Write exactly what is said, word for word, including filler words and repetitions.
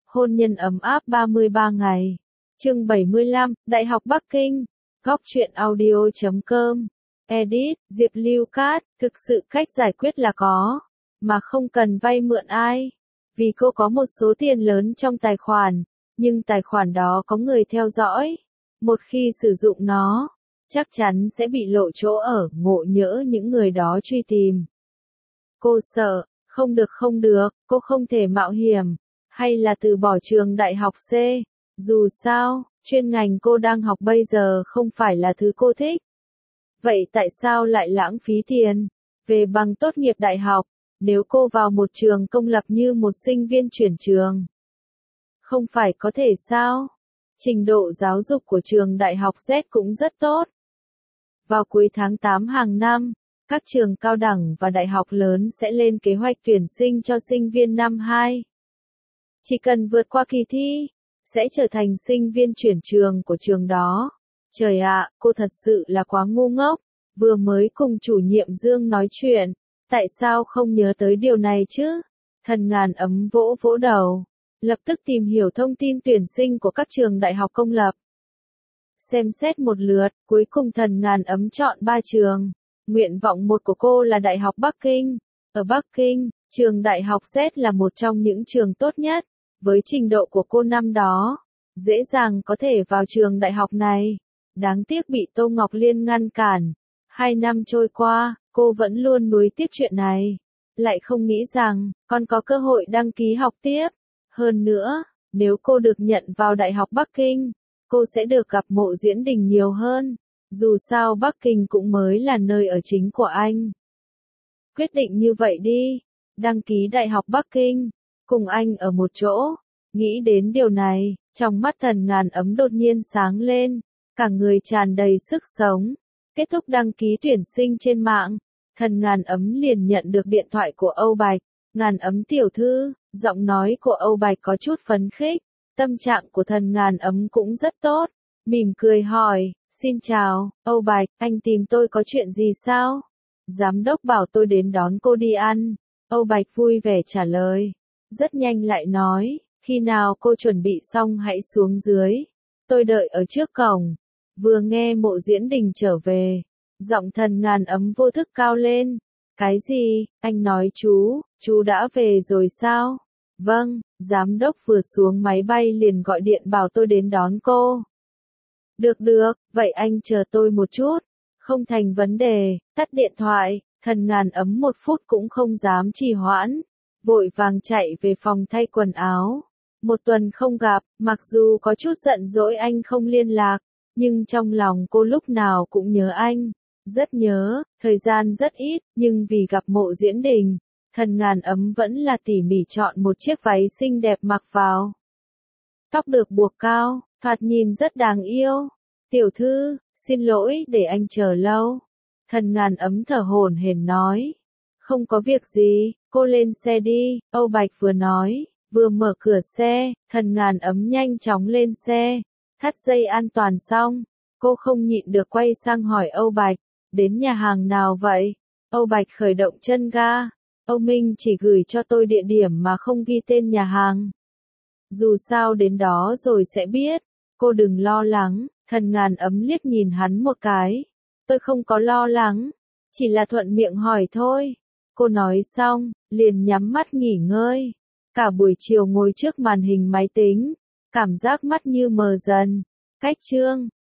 Hôn nhân ấm áp ba mươi ba ngày. Chương bảy mươi lăm, Đại học Bắc Kinh. Góc truyện audio chấm com. Edit, Diệp Lưu Cát, thực sự cách giải quyết là có, mà không cần vay mượn ai. Vì cô có một số tiền lớn trong tài khoản, nhưng tài khoản đó có người theo dõi. Một khi sử dụng nó, chắc chắn sẽ bị lộ chỗ ở, ngộ nhỡ những người đó truy tìm. Cô sợ, không được không được, cô không thể mạo hiểm, hay là từ bỏ trường đại học C. Dù sao, chuyên ngành cô đang học bây giờ không phải là thứ cô thích. Vậy tại sao lại lãng phí tiền? Về bằng tốt nghiệp đại học, nếu cô vào một trường công lập như một sinh viên chuyển trường, không phải có thể sao? Trình độ giáo dục của trường đại học Z cũng rất tốt. Vào cuối tháng tám hàng năm, các trường cao đẳng và đại học lớn sẽ lên kế hoạch tuyển sinh cho sinh viên năm hai. Chỉ cần vượt qua kỳ thi, sẽ trở thành sinh viên chuyển trường của trường đó. Trời ạ, cô thật sự là quá ngu ngốc, vừa mới cùng chủ nhiệm Dương nói chuyện, tại sao không nhớ tới điều này chứ? Thần Ngàn Ấm vỗ vỗ đầu, lập tức tìm hiểu thông tin tuyển sinh của các trường đại học công lập. Xem xét một lượt, cuối cùng Thần Ngàn Ấm chọn ba trường. Nguyện vọng một của cô là Đại học Bắc Kinh. Ở Bắc Kinh, trường Đại học Z là một trong những trường tốt nhất. Với trình độ của cô năm đó, dễ dàng có thể vào trường đại học này. Đáng tiếc bị Tô Ngọc Liên ngăn cản. Hai năm trôi qua, cô vẫn luôn nuối tiếc chuyện này. Lại không nghĩ rằng, còn có cơ hội đăng ký học tiếp. Hơn nữa, nếu cô được nhận vào Đại học Bắc Kinh, cô sẽ được gặp Mộ Diễn Đình nhiều hơn. Dù sao Bắc Kinh cũng mới là nơi ở chính của anh. Quyết định như vậy đi, đăng ký Đại học Bắc Kinh, cùng anh ở một chỗ. Nghĩ đến điều này, trong mắt Thần Ngàn Ấm đột nhiên sáng lên, cả người tràn đầy sức sống. Kết thúc đăng ký tuyển sinh trên mạng, Thần Ngàn Ấm liền nhận được điện thoại của Âu Bạch. Ngàn Ấm tiểu thư, giọng nói của Âu Bạch có chút phấn khích, tâm trạng của Thần Ngàn Ấm cũng rất tốt, mỉm cười hỏi, xin chào, Âu Bạch, anh tìm tôi có chuyện gì sao? Giám đốc bảo tôi đến đón cô đi ăn. Âu Bạch vui vẻ trả lời, rất nhanh lại nói, khi nào cô chuẩn bị xong hãy xuống dưới, tôi đợi ở trước cổng. Vừa nghe Mộ Diễn Đình trở về, giọng Thần Ngàn Ấm vô thức cao lên, cái gì, anh nói chú, chú đã về rồi sao? Vâng, giám đốc vừa xuống máy bay liền gọi điện bảo tôi đến đón cô. Được được, vậy anh chờ tôi một chút. Không thành vấn đề, tắt điện thoại, Thần Ngàn Ấm một phút cũng không dám trì hoãn. Vội vàng chạy về phòng thay quần áo. Một tuần không gặp, mặc dù có chút giận dỗi anh không liên lạc, nhưng trong lòng cô lúc nào cũng nhớ anh. Rất nhớ, thời gian rất ít, nhưng vì gặp Mộ Diễn Đình, Thần Ngàn Ấm vẫn là tỉ mỉ chọn một chiếc váy xinh đẹp mặc vào. Tóc được buộc cao, thoạt nhìn rất đáng yêu. Tiểu thư, xin lỗi để anh chờ lâu. Thần Ngàn Ấm thở hổn hển nói. Không có việc gì, cô lên xe đi, Âu Bạch vừa nói, vừa mở cửa xe, Thần Ngàn Ấm nhanh chóng lên xe, thắt dây an toàn xong, cô không nhịn được quay sang hỏi Âu Bạch, đến nhà hàng nào vậy? Âu Bạch khởi động chân ga, Âu Minh chỉ gửi cho tôi địa điểm mà không ghi tên nhà hàng. Dù sao đến đó rồi sẽ biết, cô đừng lo lắng. Thần Ngàn Ấm liếc nhìn hắn một cái, tôi không có lo lắng, chỉ là thuận miệng hỏi thôi. Cô nói xong, liền nhắm mắt nghỉ ngơi. Cả buổi chiều ngồi trước màn hình máy tính, cảm giác mắt như mờ dần. Cách chương,